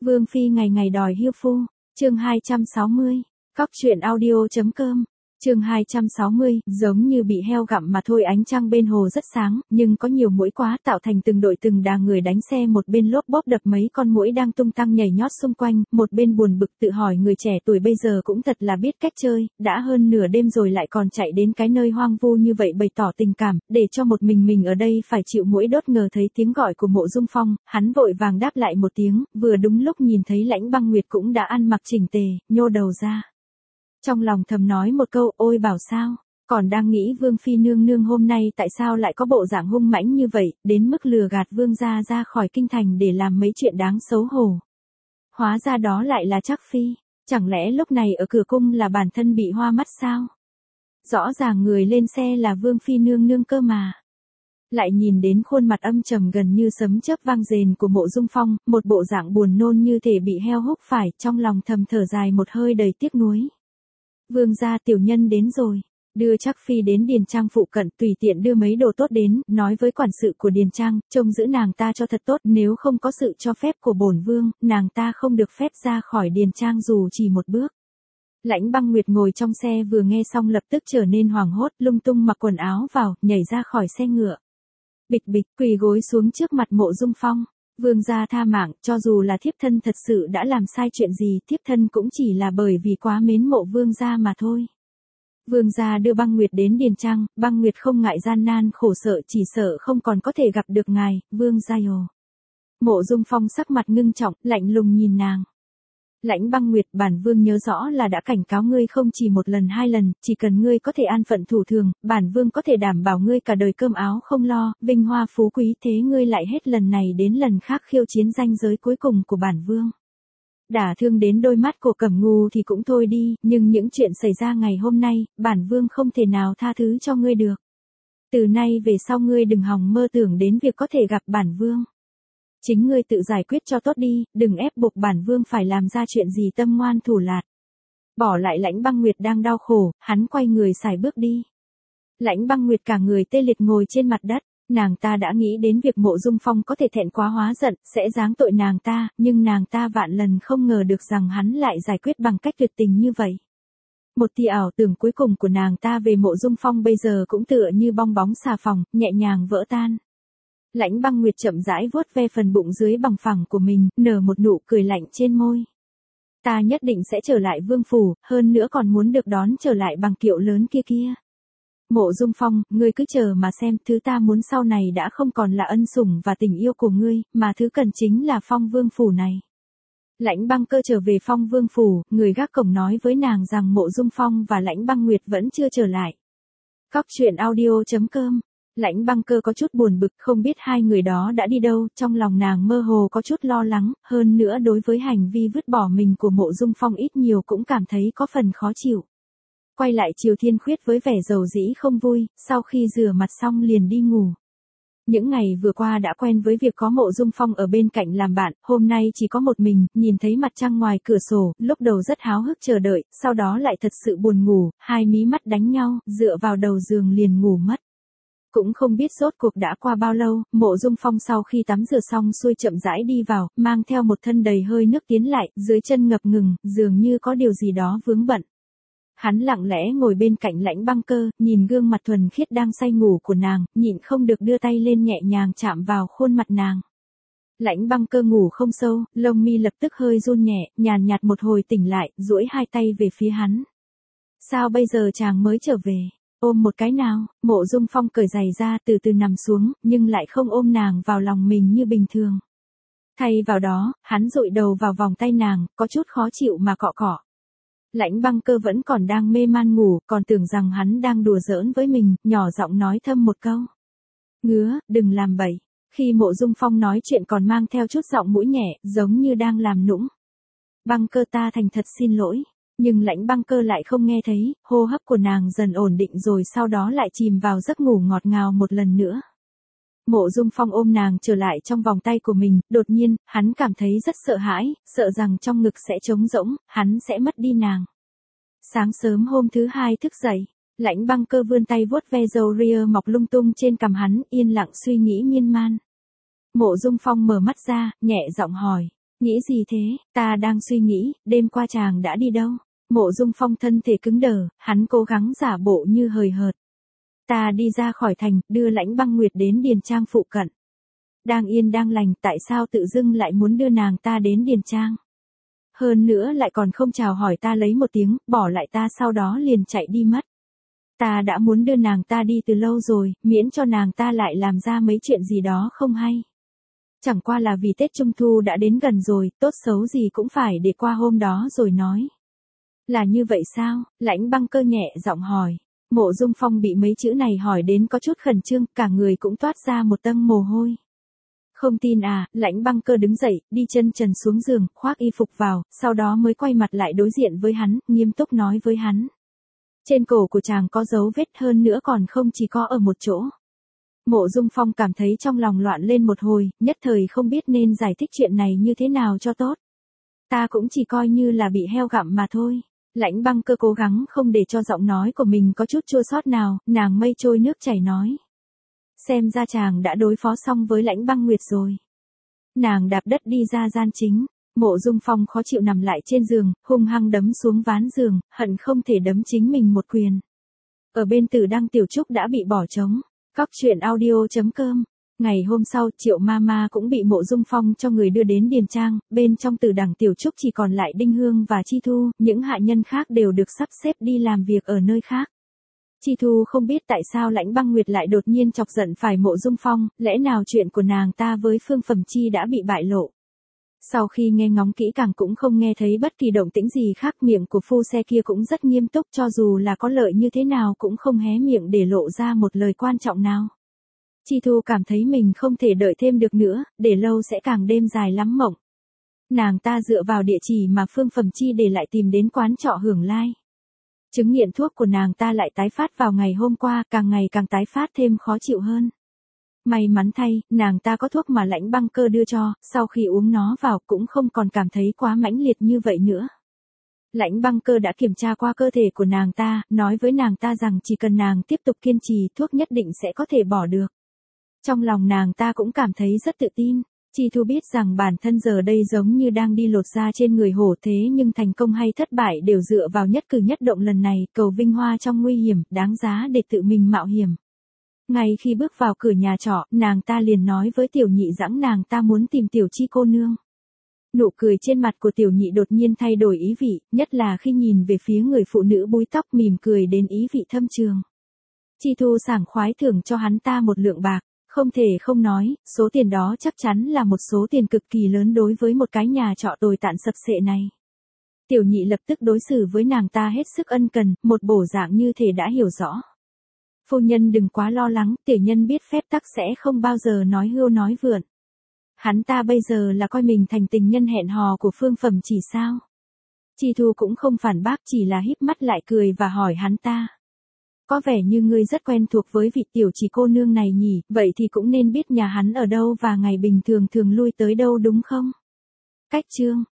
Vương phi ngày ngày đòi hiêu phu, chương 260, Cóc truyện audio.com. Chương 260, giống như bị heo gặm mà thôi. Ánh trăng bên hồ rất sáng, nhưng có nhiều muỗi quá tạo thành từng đội từng đà người đánh xe, một bên lốp bốp đập mấy con muỗi đang tung tăng nhảy nhót xung quanh, một bên buồn bực tự hỏi người trẻ tuổi bây giờ cũng thật là biết cách chơi, đã hơn nửa đêm rồi lại còn chạy đến cái nơi hoang vu như vậy bày tỏ tình cảm, để cho một mình ở đây phải chịu muỗi đốt. Ngờ thấy tiếng gọi của Mộ Dung Phong, hắn vội vàng đáp lại một tiếng, vừa đúng lúc nhìn thấy Lãnh Băng Nguyệt cũng đã ăn mặc chỉnh tề, nhô đầu ra. Trong lòng thầm nói một câu, ôi bảo sao, còn đang nghĩ Vương phi nương nương hôm nay tại sao lại có bộ dạng hung mãnh như vậy, đến mức lừa gạt Vương gia ra khỏi kinh thành để làm mấy chuyện đáng xấu hổ. Hóa ra đó lại là Trác phi, chẳng lẽ lúc này ở cửa cung là bản thân bị hoa mắt sao? Rõ ràng người lên xe là Vương phi nương nương cơ mà. Lại nhìn đến khuôn mặt âm trầm gần như sấm chớp vang rền của Mộ Dung Phong, một bộ dạng buồn nôn như thể bị heo húc phải, trong lòng thầm thở dài một hơi đầy tiếc nuối. Vương gia tiểu nhân đến rồi, đưa Trác phi đến điền trang phụ cận, tùy tiện đưa mấy đồ tốt đến, nói với quản sự của điền trang, trông giữ nàng ta cho thật tốt, nếu không có sự cho phép của bổn vương, nàng ta không được phép ra khỏi điền trang dù chỉ một bước. Lãnh Băng Nguyệt ngồi trong xe vừa nghe xong lập tức trở nên hoảng hốt, lung tung mặc quần áo vào, nhảy ra khỏi xe ngựa. Bịch bịch, quỳ gối xuống trước mặt Mộ Dung Phong. Vương gia tha mạng, cho dù là thiếp thân thật sự đã làm sai chuyện gì, thiếp thân cũng chỉ là bởi vì quá mến mộ vương gia mà thôi. Vương gia đưa Băng Nguyệt đến điền trang, Băng Nguyệt không ngại gian nan khổ sở, chỉ sợ không còn có thể gặp được ngài, vương gia ồ. Mộ Dung Phong sắc mặt ngưng trọng, lạnh lùng nhìn nàng. Lãnh Băng Nguyệt, bản vương nhớ rõ là đã cảnh cáo ngươi không chỉ một lần hai lần, chỉ cần ngươi có thể an phận thủ thường, bản vương có thể đảm bảo ngươi cả đời cơm áo không lo, vinh hoa phú quý, thế ngươi lại hết lần này đến lần khác khiêu chiến ranh giới cuối cùng của bản vương. Đả thương đến đôi mắt của Cẩm Ngù thì cũng thôi đi, nhưng những chuyện xảy ra ngày hôm nay, bản vương không thể nào tha thứ cho ngươi được. Từ nay về sau ngươi đừng hòng mơ tưởng đến việc có thể gặp bản vương. Chính ngươi tự giải quyết cho tốt đi, đừng ép buộc bản vương phải làm ra chuyện gì tâm ngoan thủ lạt. Bỏ lại Lãnh Băng Nguyệt đang đau khổ, hắn quay người sải bước đi. Lãnh Băng Nguyệt cả người tê liệt ngồi trên mặt đất, nàng ta đã nghĩ đến việc Mộ Dung Phong có thể thẹn quá hóa giận, sẽ giáng tội nàng ta, nhưng nàng ta vạn lần không ngờ được rằng hắn lại giải quyết bằng cách tuyệt tình như vậy. Một tia ảo tưởng cuối cùng của nàng ta về Mộ Dung Phong bây giờ cũng tựa như bong bóng xà phòng, nhẹ nhàng vỡ tan. Lãnh Băng Nguyệt chậm rãi vuốt ve phần bụng dưới bằng phẳng của mình, nở một nụ cười lạnh trên môi. Ta nhất định sẽ trở lại vương phủ, hơn nữa còn muốn được đón trở lại bằng kiệu lớn kia. Mộ Dung Phong, ngươi cứ chờ mà xem, thứ ta muốn sau này đã không còn là ân sủng và tình yêu của ngươi, mà thứ cần chính là Phong Vương phủ này. Lãnh Băng Cơ trở về Phong Vương phủ, người gác cổng nói với nàng rằng Mộ Dung Phong và Lãnh Băng Nguyệt vẫn chưa trở lại. Cóc truyện audio.com. Lãnh Băng Cơ có chút buồn bực, không biết hai người đó đã đi đâu, trong lòng nàng mơ hồ có chút lo lắng, hơn nữa đối với hành vi vứt bỏ mình của Mộ Dung Phong ít nhiều cũng cảm thấy có phần khó chịu. Quay lại Triều Thiên Khuyết với vẻ dầu dĩ không vui, sau khi rửa mặt xong liền đi ngủ. Những ngày vừa qua đã quen với việc có Mộ Dung Phong ở bên cạnh làm bạn, hôm nay chỉ có một mình, nhìn thấy mặt trăng ngoài cửa sổ, lúc đầu rất háo hức chờ đợi, sau đó lại thật sự buồn ngủ, hai mí mắt đánh nhau, dựa vào đầu giường liền ngủ mất. Cũng không biết rốt cuộc đã qua bao lâu, Mộ Dung Phong sau khi tắm rửa xong xuôi chậm rãi đi vào, mang theo một thân đầy hơi nước tiến lại, dưới chân ngập ngừng, dường như có điều gì đó vướng bận. Hắn lặng lẽ ngồi bên cạnh Lãnh Băng Cơ, nhìn gương mặt thuần khiết đang say ngủ của nàng, nhịn không được đưa tay lên nhẹ nhàng chạm vào khuôn mặt nàng. Lãnh Băng Cơ ngủ không sâu, lông mi lập tức hơi run nhẹ, nhàn nhạt một hồi tỉnh lại, duỗi hai tay về phía hắn. Sao bây giờ chàng mới trở về? Ôm một cái nào. Mộ Dung Phong cởi giày ra từ từ nằm xuống, nhưng lại không ôm nàng vào lòng mình như bình thường. Thay vào đó, hắn dụi đầu vào vòng tay nàng, có chút khó chịu mà cọ cọ. Lãnh Băng Cơ vẫn còn đang mê man ngủ, còn tưởng rằng hắn đang đùa giỡn với mình, nhỏ giọng nói thầm một câu. Ngứa, đừng làm bậy. Khi Mộ Dung Phong nói chuyện còn mang theo chút giọng mũi nhẹ, giống như đang làm nũng. Băng Cơ ta thành thật xin lỗi. Nhưng Lãnh Băng Cơ lại không nghe thấy, hô hấp của nàng dần ổn định rồi sau đó lại chìm vào giấc ngủ ngọt ngào một lần nữa. Mộ Dung Phong ôm nàng trở lại trong vòng tay của mình, đột nhiên, hắn cảm thấy rất sợ hãi, sợ rằng trong ngực sẽ trống rỗng, hắn sẽ mất đi nàng. Sáng sớm hôm thứ hai thức dậy, Lãnh Băng Cơ vươn tay vuốt ve râu ria mọc lung tung trên cằm hắn, yên lặng suy nghĩ miên man. Mộ Dung Phong mở mắt ra, nhẹ giọng hỏi, Nghĩ gì thế, ta đang suy nghĩ, đêm qua chàng đã đi đâu? Mộ Dung Phong thân thể cứng đờ, hắn cố gắng giả bộ như hời hợt. Ta đi ra khỏi thành, đưa Lãnh Băng Nguyệt đến Điền Trang phụ cận. Đang yên đang lành, tại sao tự dưng lại muốn đưa nàng ta đến Điền Trang? Hơn nữa lại còn không chào hỏi ta lấy một tiếng, bỏ lại ta sau đó liền chạy đi mất. Ta đã muốn đưa nàng ta đi từ lâu rồi, miễn cho nàng ta lại làm ra mấy chuyện gì đó không hay. Chẳng qua là vì Tết Trung Thu đã đến gần rồi, tốt xấu gì cũng phải để qua hôm đó rồi nói. Là như vậy sao? Lãnh Băng Cơ nhẹ giọng hỏi. Mộ Dung Phong bị mấy chữ này hỏi đến có chút khẩn trương, cả người cũng toát ra một tầng mồ hôi. Không tin à? Lãnh Băng Cơ đứng dậy, đi chân trần xuống giường, khoác y phục vào, sau đó mới quay mặt lại đối diện với hắn, nghiêm túc nói với hắn. Trên cổ của chàng có dấu vết, hơn nữa còn không chỉ có ở một chỗ. Mộ Dung Phong cảm thấy trong lòng loạn lên một hồi, nhất thời không biết nên giải thích chuyện này như thế nào cho tốt. Ta cũng chỉ coi như là bị heo gặm mà thôi. Lãnh Băng Cơ cố gắng không để cho giọng nói của mình có chút chua xót nào, nàng mây trôi nước chảy nói. Xem ra chàng đã đối phó xong với Lãnh Băng Nguyệt rồi. Nàng đạp đất đi ra gian chính. Mộ Dung Phong khó chịu nằm lại trên giường, hung hăng đấm xuống ván giường, hận không thể đấm chính mình một quyền. Ở bên Tử Đăng Tiểu Trúc đã bị bỏ trống. Cóc truyện audio.com. Ngày hôm sau, Triệu Mama cũng bị Mộ Dung Phong cho người đưa đến Điền Trang, bên trong Tử Đằng Tiểu Trúc chỉ còn lại Đinh Hương và Chi Thu, những hạ nhân khác đều được sắp xếp đi làm việc ở nơi khác. Chi Thu không biết tại sao Lãnh Băng Nguyệt lại đột nhiên chọc giận phải Mộ Dung Phong, lẽ nào chuyện của nàng ta với Phương Phẩm Chi đã bị bại lộ. Sau khi nghe ngóng kỹ càng cũng không nghe thấy bất kỳ động tĩnh gì khác, miệng của phu xe kia cũng rất nghiêm túc, cho dù là có lợi như thế nào cũng không hé miệng để lộ ra một lời quan trọng nào. Chi Thu cảm thấy mình không thể đợi thêm được nữa, để lâu sẽ càng đêm dài lắm mộng. Nàng ta dựa vào địa chỉ mà Phương Phẩm Chi để lại tìm đến quán trọ Hưởng Lai. Chứng nghiện thuốc của nàng ta lại tái phát vào ngày hôm qua, càng ngày càng tái phát thêm khó chịu hơn. May mắn thay, nàng ta có thuốc mà Lãnh Băng Cơ đưa cho, sau khi uống nó vào cũng không còn cảm thấy quá mãnh liệt như vậy nữa. Lãnh Băng Cơ đã kiểm tra qua cơ thể của nàng ta, nói với nàng ta rằng chỉ cần nàng tiếp tục kiên trì, thuốc nhất định sẽ có thể bỏ được. Trong lòng nàng ta cũng cảm thấy rất tự tin. Chi Thu biết rằng bản thân giờ đây giống như đang đi lột da trên người hổ, thế nhưng thành công hay thất bại đều dựa vào nhất cử nhất động lần này, cầu vinh hoa trong nguy hiểm, đáng giá để tự mình mạo hiểm. Ngay khi bước vào cửa nhà trọ, nàng ta liền nói với Tiểu Nhị rằng nàng ta muốn tìm Tiểu Chi cô nương. Nụ cười trên mặt của Tiểu Nhị đột nhiên thay đổi ý vị, nhất là khi nhìn về phía người phụ nữ búi tóc mỉm cười đến ý vị thâm trường. Chi Thu sảng khoái thưởng cho hắn ta một lượng bạc, không thể không nói, số tiền đó chắc chắn là một số tiền cực kỳ lớn đối với một cái nhà trọ tồi tàn sập xệ này. Tiểu Nhị lập tức đối xử với nàng ta hết sức ân cần, một bộ dạng như thể đã hiểu rõ. Phu nhân đừng quá lo lắng, tiểu nhân biết phép tắc sẽ không bao giờ nói hưu nói vượn. Hắn ta bây giờ là coi mình thành tình nhân hẹn hò của Phương Phẩm Chỉ sao? Chi Thu cũng không phản bác, chỉ là híp mắt lại cười và hỏi hắn ta. Có vẻ như ngươi rất quen thuộc với vị Tiểu Chỉ cô nương này nhỉ, vậy thì cũng nên biết nhà hắn ở đâu và ngày bình thường thường lui tới đâu đúng không? Cách chương